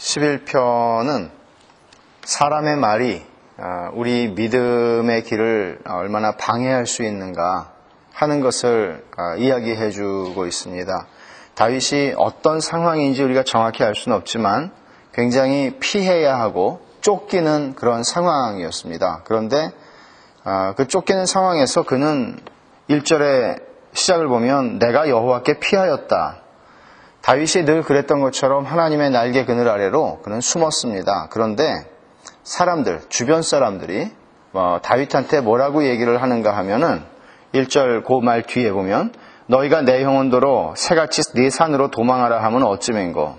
11편은 사람의 말이 우리 믿음의 길을 얼마나 방해할 수 있는가 하는 것을 이야기해 주고 있습니다. 다윗이 어떤 상황인지 우리가 정확히 알 수는 없지만 굉장히 피해야 하고 쫓기는 그런 상황이었습니다. 그런데 그 쫓기는 상황에서 그는 1절의 시작을 보면 내가 여호와께 피하였다. 다윗이 늘 그랬던 것처럼 하나님의 날개 그늘 아래로 그는 숨었습니다. 그런데 사람들, 주변 사람들이 다윗한테 뭐라고 얘기를 하는가 하면은 1절 그 말 뒤에 보면 너희가 내 형언도로 새같이 네 산으로 도망하라 하면 어찌맨고.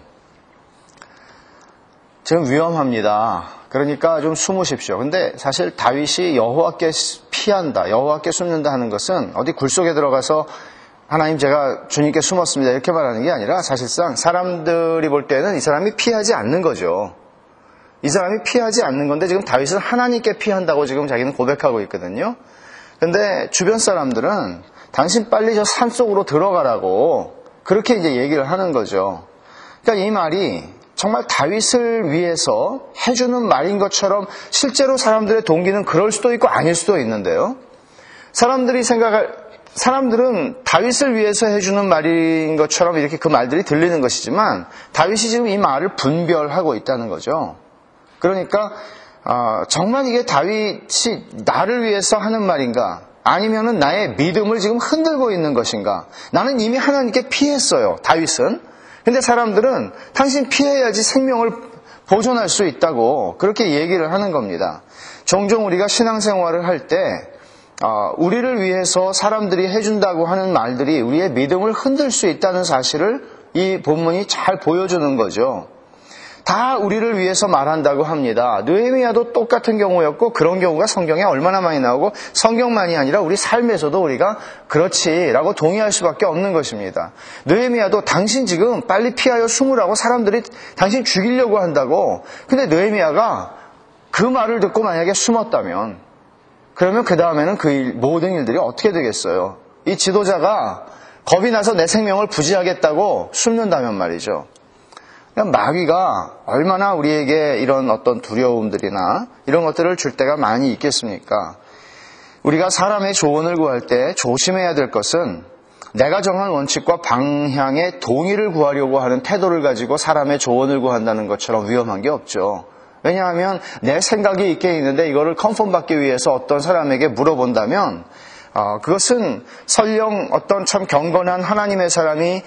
지금 위험합니다. 그러니까 좀 숨으십시오. 근데 사실 다윗이 여호와께 피한다, 여호와께 숨는다 하는 것은 어디 굴속에 들어가서 하나님 제가 주님께 숨었습니다 이렇게 말하는 게 아니라 사실상 사람들이 볼 때는 이 사람이 피하지 않는 거죠. 이 사람이 피하지 않는 건데 지금 다윗은 하나님께 피한다고 지금 자기는 고백하고 있거든요. 근데 주변 사람들은 당신 빨리 저 산속으로 들어가라고 그렇게 이제 얘기를 하는 거죠. 그러니까 이 말이 정말 다윗을 위해서 해주는 말인 것처럼 실제로 사람들의 동기는 그럴 수도 있고 아닐 수도 있는데요. 사람들은 다윗을 위해서 해주는 말인 것처럼 이렇게 그 말들이 들리는 것이지만 다윗이 지금 이 말을 분별하고 있다는 거죠. 그러니까 정말 이게 다윗이 나를 위해서 하는 말인가 아니면은 나의 믿음을 지금 흔들고 있는 것인가. 나는 이미 하나님께 피했어요, 다윗은. 근데 사람들은 당신 피해야지 생명을 보존할 수 있다고 그렇게 얘기를 하는 겁니다. 종종 우리가 신앙생활을 할 때 우리를 위해서 사람들이 해준다고 하는 말들이 우리의 믿음을 흔들 수 있다는 사실을 이 본문이 잘 보여주는 거죠. 다 우리를 위해서 말한다고 합니다. 느헤미야도 똑같은 경우였고 그런 경우가 성경에 얼마나 많이 나오고 성경만이 아니라 우리 삶에서도 우리가 그렇지라고 동의할 수밖에 없는 것입니다. 느헤미야도 당신 지금 빨리 피하여 숨으라고 사람들이 당신 죽이려고 한다고. 근데 느헤미야가 그 말을 듣고 만약에 숨었다면 그러면 그 다음에는 그 모든 일들이 어떻게 되겠어요? 이 지도자가 겁이 나서 내 생명을 부지하겠다고 숨는다면 말이죠. 마귀가 얼마나 우리에게 이런 어떤 두려움들이나 이런 것들을 줄 때가 많이 있겠습니까? 우리가 사람의 조언을 구할 때 조심해야 될 것은 내가 정한 원칙과 방향의 동의를 구하려고 하는 태도를 가지고 사람의 조언을 구한다는 것처럼 위험한 게 없죠. 왜냐하면 내 생각이 있긴 있는데 이거를 컨펌 받기 위해서 어떤 사람에게 물어본다면 그것은 설령 어떤 참 경건한 하나님의 사람이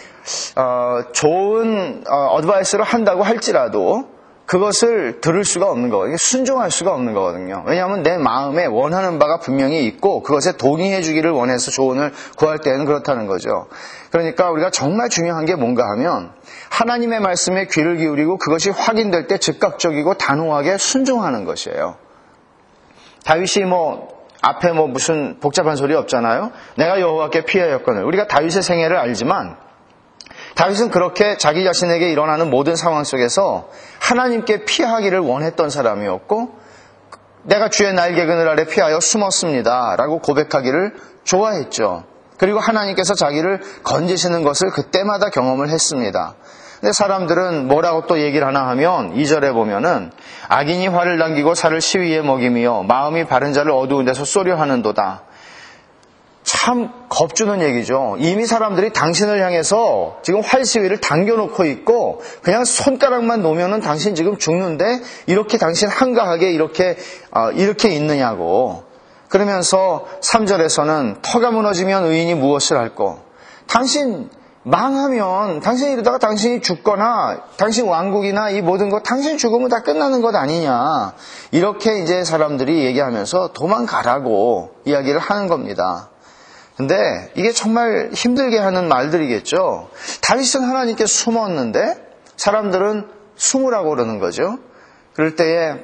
좋은 어드바이스를 한다고 할지라도 그것을 들을 수가 없는 거거든요. 순종할 수가 없는 거거든요. 왜냐하면 내 마음에 원하는 바가 분명히 있고 그것에 동의해 주기를 원해서 조언을 구할 때는 그렇다는 거죠. 그러니까 우리가 정말 중요한 게 뭔가 하면 하나님의 말씀에 귀를 기울이고 그것이 확인될 때 즉각적이고 단호하게 순종하는 것이에요. 다윗이 앞에 무슨 복잡한 소리 없잖아요. 내가 여호와께 피하였거늘. 우리가 다윗의 생애를 알지만 다윗은 그렇게 자기 자신에게 일어나는 모든 상황 속에서 하나님께 피하기를 원했던 사람이었고 내가 주의 날개 그늘 아래 피하여 숨었습니다 라고 고백하기를 좋아했죠. 그리고 하나님께서 자기를 건지시는 것을 그때마다 경험을 했습니다. 근데 사람들은 뭐라고 또 얘기를 하나 하면 2절에 보면은 악인이 화를 당기고 살을 시위에 먹이며 마음이 바른 자를 어두운 데서 쏘려 하는도다. 참 겁주는 얘기죠. 이미 사람들이 당신을 향해서 지금 활 시위를 당겨놓고 있고 그냥 손가락만 놓으면은 당신 지금 죽는데 이렇게 당신 한가하게 이렇게 있느냐고. 그러면서 3절에서는 터가 무너지면 의인이 무엇을 할꼬. 당신 망하면 당신이 이러다가 당신이 죽거나 당신 왕국이나 이 모든 것 당신 죽으면 다 끝나는 것 아니냐. 이렇게 이제 사람들이 얘기하면서 도망가라고 이야기를 하는 겁니다. 근데 이게 정말 힘들게 하는 말들이겠죠. 다윗은 하나님께 숨었는데 사람들은 숨으라고 그러는 거죠. 그럴 때에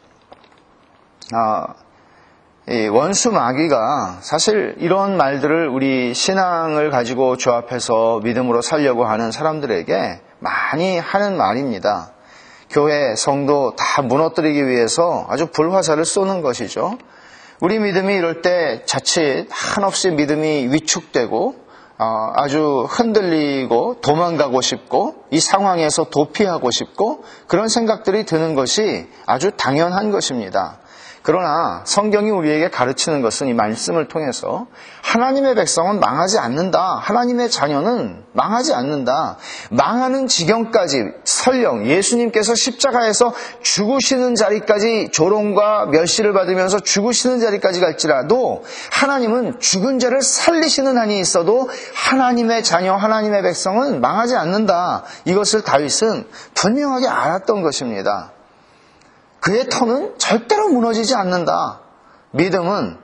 이 원수 마귀가 사실 이런 말들을 우리 신앙을 가지고 조합해서 믿음으로 살려고 하는 사람들에게 많이 하는 말입니다. 교회, 성도 다 무너뜨리기 위해서 아주 불화살을 쏘는 것이죠. 우리 믿음이 이럴 때 자칫 한없이 믿음이 위축되고 아주 흔들리고 도망가고 싶고 이 상황에서 도피하고 싶고 그런 생각들이 드는 것이 아주 당연한 것입니다. 그러나 성경이 우리에게 가르치는 것은 이 말씀을 통해서 하나님의 백성은 망하지 않는다. 하나님의 자녀는 망하지 않는다. 망하는 지경까지 설령 예수님께서 십자가에서 죽으시는 자리까지 조롱과 멸시를 받으면서 죽으시는 자리까지 갈지라도 하나님은 죽은 자를 살리시는 한이 있어도 하나님의 자녀, 하나님의 백성은 망하지 않는다. 이것을 다윗은 분명하게 알았던 것입니다. 그의 터는 절대로 무너지지 않는다. 믿음은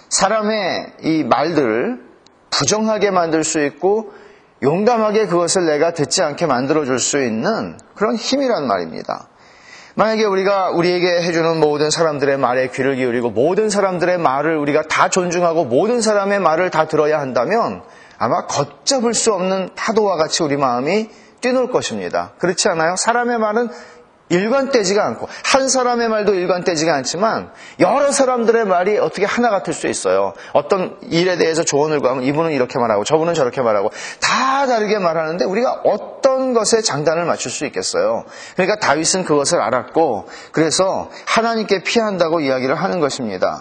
사람의 이 말들을 부정하게 만들 수 있고 용감하게 그것을 내가 듣지 않게 만들어줄 수 있는 그런 힘이란 말입니다. 만약에 우리가 우리에게 해주는 모든 사람들의 말에 귀를 기울이고 모든 사람들의 말을 우리가 다 존중하고 모든 사람의 말을 다 들어야 한다면 아마 걷잡을 수 없는 파도와 같이 우리 마음이 뛰놀 것입니다. 그렇지 않아요? 사람의 말은 일관되지가 않고 한 사람의 말도 일관되지가 않지만 여러 사람들의 말이 어떻게 하나 같을 수 있어요. 어떤 일에 대해서 조언을 구하면 이분은 이렇게 말하고 저분은 저렇게 말하고 다 다르게 말하는데 우리가 어떤 것에 장단을 맞출 수 있겠어요. 그러니까 다윗은 그것을 알았고 그래서 하나님께 피한다고 이야기를 하는 것입니다.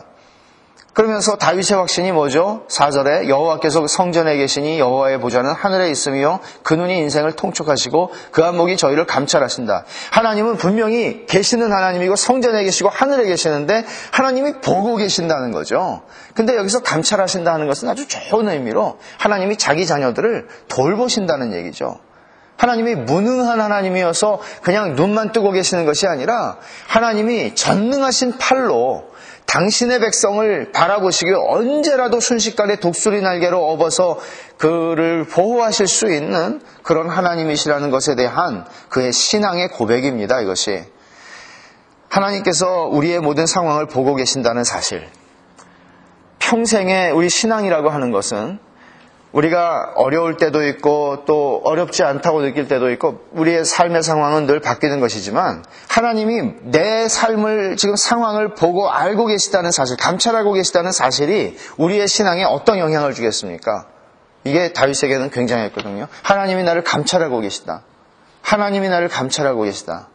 그러면서 다윗의 확신이 뭐죠? 4절에 여호와께서 성전에 계시니 여호와의 보좌는 하늘에 있으며 그 눈이 인생을 통촉하시고 그 안목이 저희를 감찰하신다. 하나님은 분명히 계시는 하나님이고 성전에 계시고 하늘에 계시는데 하나님이 보고 계신다는 거죠. 근데 여기서 감찰하신다는 것은 아주 좋은 의미로 하나님이 자기 자녀들을 돌보신다는 얘기죠. 하나님이 무능한 하나님이어서 그냥 눈만 뜨고 계시는 것이 아니라 하나님이 전능하신 팔로 당신의 백성을 바라보시기에 언제라도 순식간에 독수리 날개로 업어서 그를 보호하실 수 있는 그런 하나님이시라는 것에 대한 그의 신앙의 고백입니다. 이것이 하나님께서 우리의 모든 상황을 보고 계신다는 사실. 평생의 우리 신앙이라고 하는 것은 우리가 어려울 때도 있고 또 어렵지 않다고 느낄 때도 있고 우리의 삶의 상황은 늘 바뀌는 것이지만 하나님이 내 삶을 지금 상황을 보고 알고 계시다는 사실, 감찰하고 계시다는 사실이 우리의 신앙에 어떤 영향을 주겠습니까? 이게 다윗에게는 굉장했거든요. 하나님이 나를 감찰하고 계시다. 하나님이 나를 감찰하고 계시다.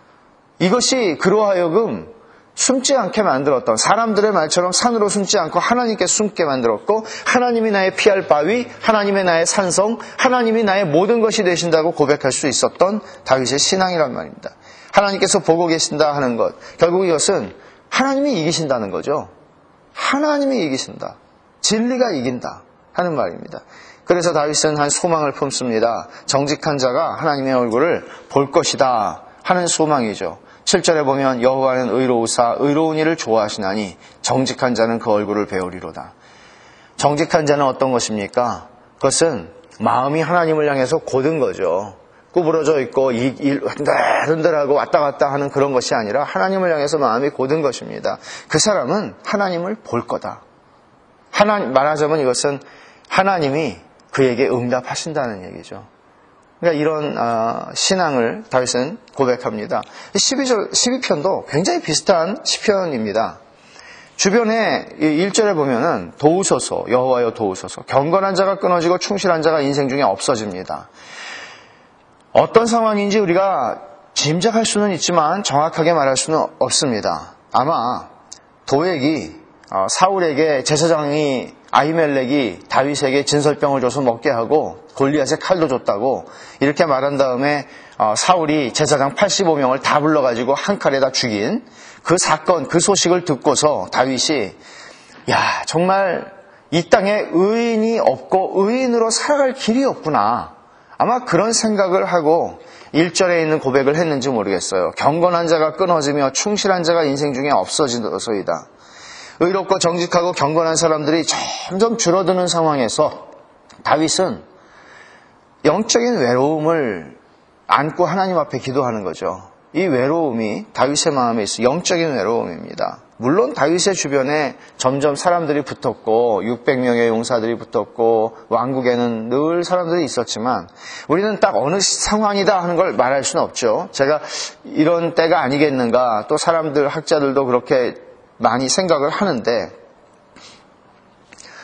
이것이 그로 하여금 숨지 않게 만들었던 사람들의 말처럼 산으로 숨지 않고 하나님께 숨게 만들었고 하나님이 나의 피할 바위, 하나님이 나의 산성, 하나님이 나의 모든 것이 되신다고 고백할 수 있었던 다윗의 신앙이란 말입니다. 하나님께서 보고 계신다 하는 것, 결국 이것은 하나님이 이기신다는 거죠. 하나님이 이기신다. 진리가 이긴다 하는 말입니다. 그래서 다윗은 한 소망을 품습니다. 정직한 자가 하나님의 얼굴을 볼 것이다 하는 소망이죠. 7절에 보면 여호와는 의로우사 의로운 일을 좋아하시나니 정직한 자는 그 얼굴을 배우리로다. 정직한 자는 어떤 것입니까? 그것은 마음이 하나님을 향해서 곧은 거죠. 구부러져 있고 흔들흔들하고 왔다 갔다 하는 그런 것이 아니라 하나님을 향해서 마음이 곧은 것입니다. 그 사람은 하나님을 볼 거다. 말하자면 이것은 하나님이 그에게 응답하신다는 얘기죠. 그러니까 이런 신앙을 다윗은 고백합니다. 12편도 굉장히 비슷한 시편입니다. 주변에 1절에 보면은 도우소서, 여호와여 도우소서, 경건한 자가 끊어지고 충실한 자가 인생 중에 없어집니다. 어떤 상황인지 우리가 짐작할 수는 있지만 정확하게 말할 수는 없습니다. 아마 도액이 사울에게 제사장이 아히멜렉이 다윗에게 진설병을 줘서 먹게 하고 골리앗의 칼도 줬다고 이렇게 말한 다음에 사울이 제사장 85명을 다 불러가지고 한 칼에다 죽인 그 사건, 그 소식을 듣고서 다윗이 정말 이 땅에 의인이 없고 의인으로 살아갈 길이 없구나. 아마 그런 생각을 하고 1절에 있는 고백을 했는지 모르겠어요. 경건한 자가 끊어지며 충실한 자가 인생 중에 없어지더소이다. 의롭고 정직하고 경건한 사람들이 점점 줄어드는 상황에서 다윗은 영적인 외로움을 안고 하나님 앞에 기도하는 거죠. 이 외로움이 다윗의 마음에 있어 영적인 외로움입니다. 물론 다윗의 주변에 점점 사람들이 붙었고 600명의 용사들이 붙었고 왕국에는 늘 사람들이 있었지만 우리는 딱 어느 상황이다 하는 걸 말할 수는 없죠. 제가 이런 때가 아니겠는가, 또 사람들 학자들도 그렇게 많이 생각을 하는데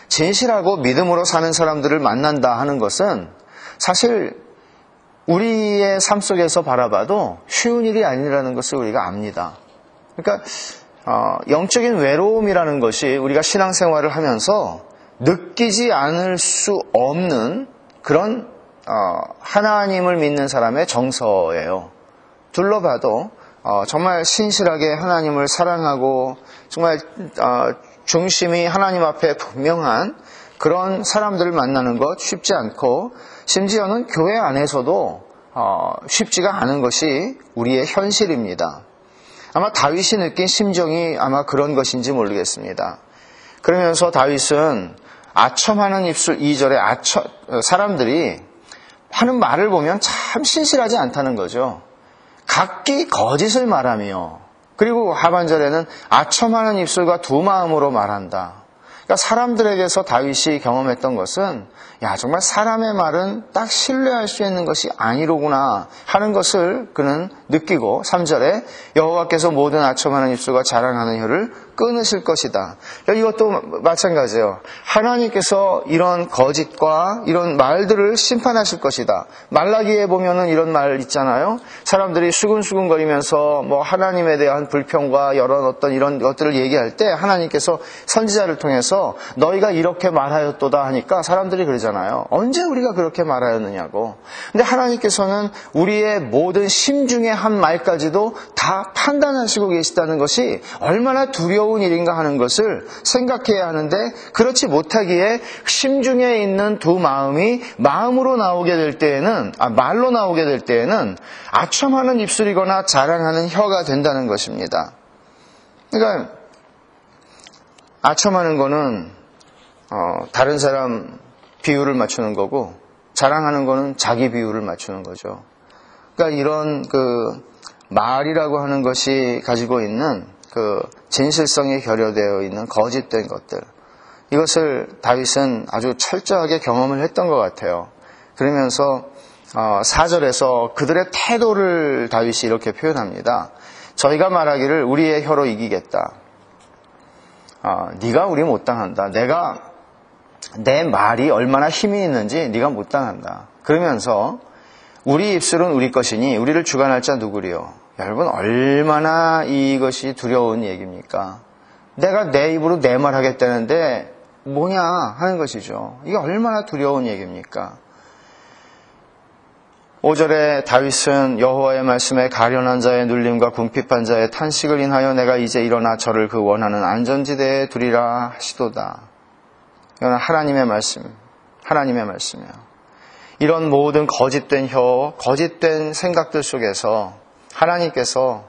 진실하고 믿음으로 사는 사람들을 만난다 하는 것은 사실 우리의 삶 속에서 바라봐도 쉬운 일이 아니라는 것을 우리가 압니다. 그러니까 영적인 외로움이라는 것이 우리가 신앙생활을 하면서 느끼지 않을 수 없는 그런 하나님을 믿는 사람의 정서예요. 둘러봐도 정말 신실하게 하나님을 사랑하고 정말 중심이 하나님 앞에 분명한 그런 사람들을 만나는 것 쉽지 않고 심지어는 교회 안에서도 쉽지가 않은 것이 우리의 현실입니다. 아마 다윗이 느낀 심정이 아마 그런 것인지 모르겠습니다. 그러면서 다윗은 아첨하는 입술 2절에 사람들이 하는 말을 보면 참 신실하지 않다는 거죠. 각기 거짓을 말하며 그리고 하반절에는 아첨하는 입술과 두 마음으로 말한다. 그러니까 사람들에게서 다윗이 경험했던 것은 정말 사람의 말은 딱 신뢰할 수 있는 것이 아니로구나 하는 것을 그는 느끼고 3절에 여호와께서 모든 아첨하는 입술과 자랑하는 혀를 끊으실 것이다. 이것도 마찬가지예요. 하나님께서 이런 거짓과 이런 말들을 심판하실 것이다. 말라기에 보면은 이런 말 있잖아요. 사람들이 수근수근거리면서 하나님에 대한 불평과 여러 이런 것들을 얘기할 때 하나님께서 선지자를 통해서 너희가 이렇게 말하였도다 하니까 사람들이 그러잖아요. 언제 우리가 그렇게 말하였느냐고. 근데 하나님께서는 우리의 모든 심중의 한 말까지도 다 판단하시고 계시다는 것이 얼마나 두려운 일인가 하는 것을 생각해야 하는데 그렇지 못하기에 심중에 있는 두 마음이 마음으로 나오게 될 때에는 말로 나오게 될 때에는 아첨하는 입술이거나 자랑하는 혀가 된다는 것입니다. 그러니까 아첨하는 거는 다른 사람 비유를 맞추는 거고 자랑하는 거는 자기 비유를 맞추는 거죠. 그러니까 이런 말이라고 하는 것이 가지고 있는 진실성이 결여되어 있는 거짓된 것들, 이것을 다윗은 아주 철저하게 경험을 했던 것 같아요. 그러면서 4절에서 그들의 태도를 다윗이 이렇게 표현합니다. 저희가 말하기를 우리의 혀로 이기겠다. 네가 우리 못 당한다. 내 말이 얼마나 힘이 있는지 네가 못 당한다. 그러면서 우리 입술은 우리 것이니 우리를 주관할 자 누구리요? 여러분 얼마나 이것이 두려운 얘기입니까? 내가 내 입으로 내 말 하겠다는데 뭐냐 하는 것이죠. 이게 얼마나 두려운 얘기입니까? 5절에 다윗은 여호와의 말씀에 가련한 자의 눌림과 궁핍한 자의 탄식을 인하여 내가 이제 일어나 저를 그 원하는 안전지대에 두리라 하시도다. 이건 하나님의 말씀이에요. 이런 모든 거짓된 혀, 거짓된 생각들 속에서 하나님께서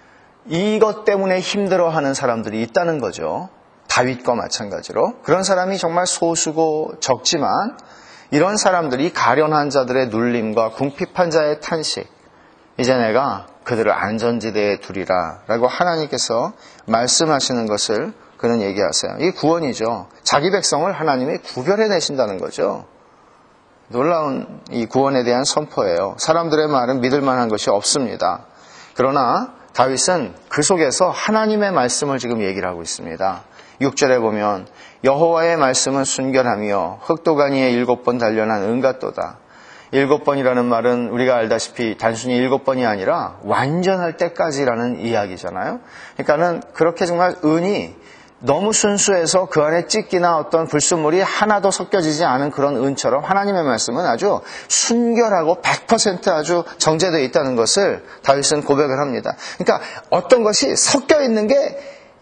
이것 때문에 힘들어하는 사람들이 있다는 거죠. 다윗과 마찬가지로. 그런 사람이 정말 소수고 적지만 이런 사람들이 가련한 자들의 눌림과 궁핍한 자의 탄식, 이제 내가 그들을 안전지대에 두리라 라고 하나님께서 말씀하시는 것을 그는 얘기하세요. 이게 구원이죠. 자기 백성을 하나님이 구별해내신다는 거죠. 놀라운 이 구원에 대한 선포예요. 사람들의 말은 믿을 만한 것이 없습니다. 그러나 다윗은 그 속에서 하나님의 말씀을 지금 얘기를 하고 있습니다. 6절에 보면 여호와의 말씀은 순결하며 흑도가니에 7번 단련한 은같도다. 7번이라는 말은 우리가 알다시피 단순히 7번이 아니라 완전할 때까지라는 이야기잖아요. 그러니까는 그렇게 정말 은이 너무 순수해서 그 안에 찢기나 어떤 불순물이 하나도 섞여지지 않은 그런 은처럼 하나님의 말씀은 아주 순결하고 100% 아주 정제되어 있다는 것을 다윗은 고백을 합니다. 그러니까 어떤 것이 섞여 있는 게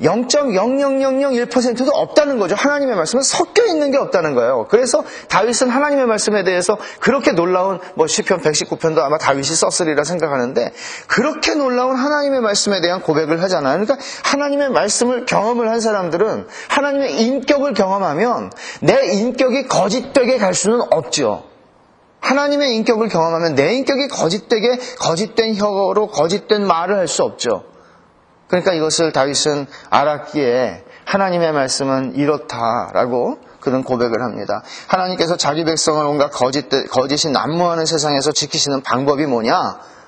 0.00001%도 없다는 거죠. 하나님의 말씀은 섞여 있는 게 없다는 거예요. 그래서 다윗은 하나님의 말씀에 대해서 그렇게 놀라운 시편 119편도 아마 다윗이 썼으리라 생각하는데 그렇게 놀라운 하나님의 말씀에 대한 고백을 하잖아요. 그러니까 하나님의 말씀을 경험을 한 사람들은 하나님의 인격을 경험하면 내 인격이 거짓되게 갈 수는 없죠. 하나님의 인격을 경험하면 내 인격이 거짓되게 거짓된 혀로 거짓된 말을 할 수 없죠. 그러니까 이것을 다윗은 알았기에 하나님의 말씀은 이렇다라고 그는 고백을 합니다. 하나님께서 자기 백성을 온갖 거짓이 난무하는 세상에서 지키시는 방법이 뭐냐?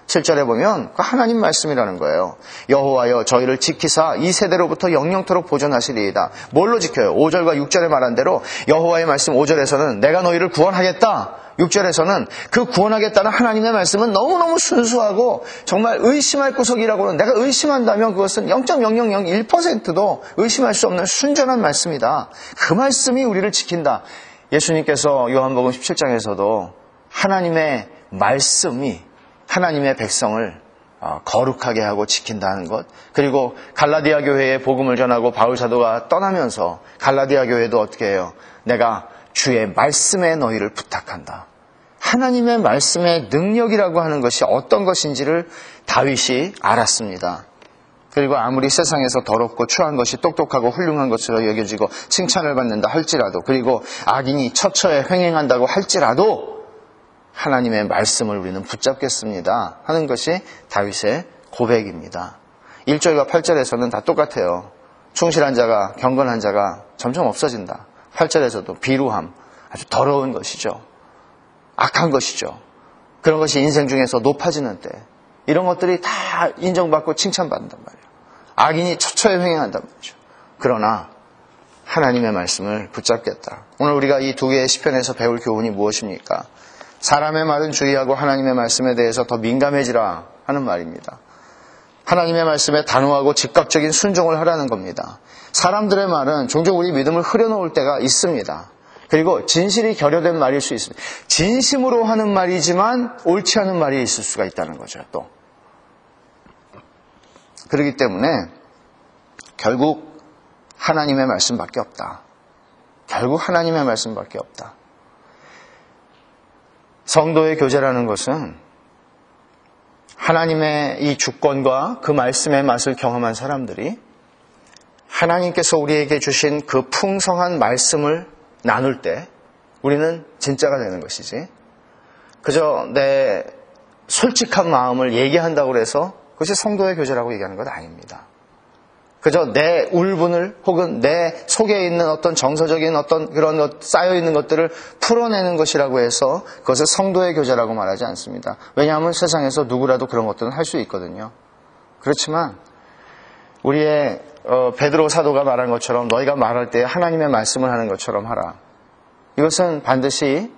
7절에 보면 그 하나님 말씀이라는 거예요. 여호와여 저희를 지키사 이 세대로부터 영영토록 보존하시리이다. 뭘로 지켜요? 5절과 6절에 말한 대로 여호와의 말씀 5절에서는 내가 너희를 구원하겠다. 6절에서는 그 구원하겠다는 하나님의 말씀은 너무너무 순수하고 정말 의심할 구석이라고는 내가 의심한다면 그것은 0.0001%도 의심할 수 없는 순전한 말씀이다. 그 말씀이 우리를 지킨다. 예수님께서 요한복음 17장에서도 하나님의 말씀이 하나님의 백성을 거룩하게 하고 지킨다는 것, 그리고 갈라디아 교회에 복음을 전하고 바울 사도가 떠나면서 갈라디아 교회도 어떻게 해요? 내가 주의 말씀에 너희를 부탁한다. 하나님의 말씀의 능력이라고 하는 것이 어떤 것인지를 다윗이 알았습니다. 그리고 아무리 세상에서 더럽고 추한 것이 똑똑하고 훌륭한 것으로 여겨지고 칭찬을 받는다 할지라도, 그리고 악인이 처처에 횡행한다고 할지라도 하나님의 말씀을 우리는 붙잡겠습니다 하는 것이 다윗의 고백입니다. 1절과 8절에서는 다 똑같아요. 충실한 자가, 경건한 자가 점점 없어진다. 8절에서도 비루함, 아주 더러운 것이죠. 악한 것이죠. 그런 것이 인생 중에서 높아지는 때 이런 것들이 다 인정받고 칭찬받는단 말이에요. 악인이 처처에 횡행한단 말이죠. 그러나 하나님의 말씀을 붙잡겠다. 오늘 우리가 이 두 개의 시편에서 배울 교훈이 무엇입니까? 사람의 말은 주의하고 하나님의 말씀에 대해서 더 민감해지라 하는 말입니다. 하나님의 말씀에 단호하고 즉각적인 순종을 하라는 겁니다. 사람들의 말은 종종 우리 믿음을 흐려놓을 때가 있습니다. 그리고 진실이 결여된 말일 수 있습니다. 진심으로 하는 말이지만 옳지 않은 말이 있을 수가 있다는 거죠. 또 그렇기 때문에 결국 하나님의 말씀밖에 없다. 결국 하나님의 말씀밖에 없다. 성도의 교제라는 것은 하나님의 이 주권과 그 말씀의 맛을 경험한 사람들이 하나님께서 우리에게 주신 그 풍성한 말씀을 나눌 때 우리는 진짜가 되는 것이지, 그저 내 솔직한 마음을 얘기한다고 해서 그것이 성도의 교제라고 얘기하는 것 아닙니다. 그저 내 울분을 혹은 내 속에 있는 어떤 정서적인 어떤 그런 쌓여있는 것들을 풀어내는 것이라고 해서 그것을 성도의 교제라고 말하지 않습니다. 왜냐하면 세상에서 누구라도 그런 것들은 할 수 있거든요. 그렇지만 우리의 베드로 사도가 말한 것처럼 너희가 말할 때 하나님의 말씀을 하는 것처럼 하라. 이것은 반드시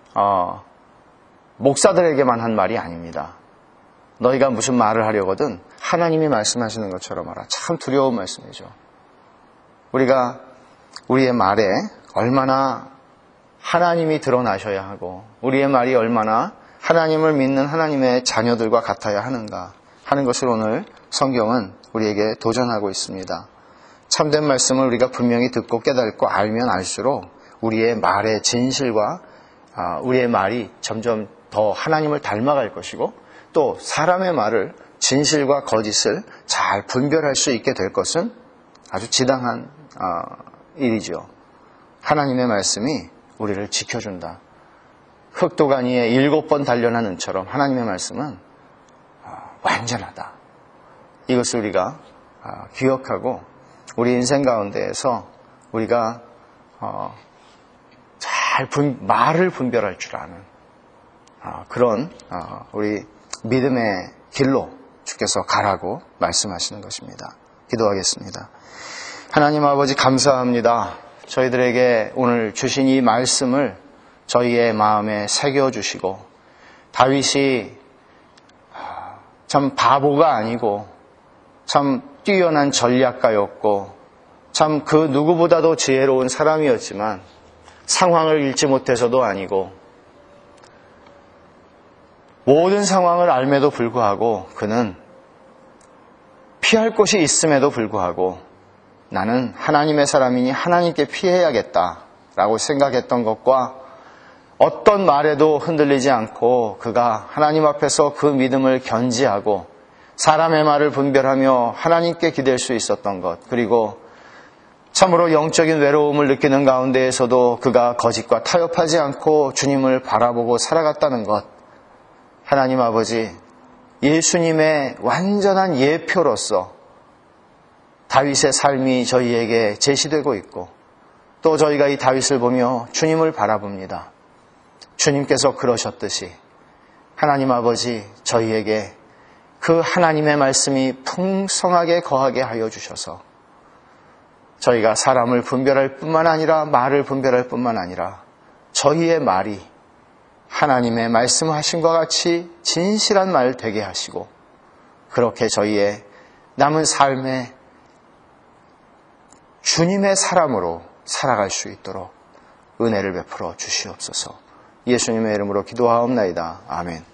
목사들에게만 한 말이 아닙니다. 너희가 무슨 말을 하려거든 하나님이 말씀하시는 것처럼 하라. 참 두려운 말씀이죠. 우리가 우리의 말에 얼마나 하나님이 드러나셔야 하고 우리의 말이 얼마나 하나님을 믿는 하나님의 자녀들과 같아야 하는가 하는 것을 오늘 성경은 우리에게 도전하고 있습니다. 참된 말씀을 우리가 분명히 듣고 깨닫고 알면 알수록 우리의 말의 진실과 우리의 말이 점점 더 하나님을 닮아갈 것이고, 또 사람의 말을 진실과 거짓을 잘 분별할 수 있게 될 것은 아주 지당한 일이죠. 하나님의 말씀이 우리를 지켜준다. 흑도가니에 7번 단련한 은처럼 하나님의 말씀은 완전하다. 이것을 우리가 기억하고 우리 인생 가운데에서 우리가 잘 말을 분별할 줄 아는 그런 우리 믿음의 길로 주께서 가라고 말씀하시는 것입니다. 기도하겠습니다. 하나님 아버지 감사합니다. 저희들에게 오늘 주신 이 말씀을 저희의 마음에 새겨주시고, 다윗이 참 바보가 아니고 참 뛰어난 전략가였고 참 그 누구보다도 지혜로운 사람이었지만 상황을 읽지 못해서도 아니고 모든 상황을 알매도 불구하고 그는 피할 곳이 있음에도 불구하고 나는 하나님의 사람이니 하나님께 피해야겠다라고 생각했던 것과 어떤 말에도 흔들리지 않고 그가 하나님 앞에서 그 믿음을 견지하고 사람의 말을 분별하며 하나님께 기댈 수 있었던 것, 그리고 참으로 영적인 외로움을 느끼는 가운데에서도 그가 거짓과 타협하지 않고 주님을 바라보고 살아갔다는 것, 하나님 아버지, 예수님의 완전한 예표로서 다윗의 삶이 저희에게 제시되고 있고, 또 저희가 이 다윗을 보며 주님을 바라봅니다. 주님께서 그러셨듯이 하나님 아버지, 저희에게 그 하나님의 말씀이 풍성하게 거하게 하여 주셔서 저희가 사람을 분별할 뿐만 아니라 말을 분별할 뿐만 아니라 저희의 말이 하나님의 말씀하심과 같이 진실한 말 되게 하시고 그렇게 저희의 남은 삶에 주님의 사람으로 살아갈 수 있도록 은혜를 베풀어 주시옵소서. 예수님의 이름으로 기도하옵나이다. 아멘.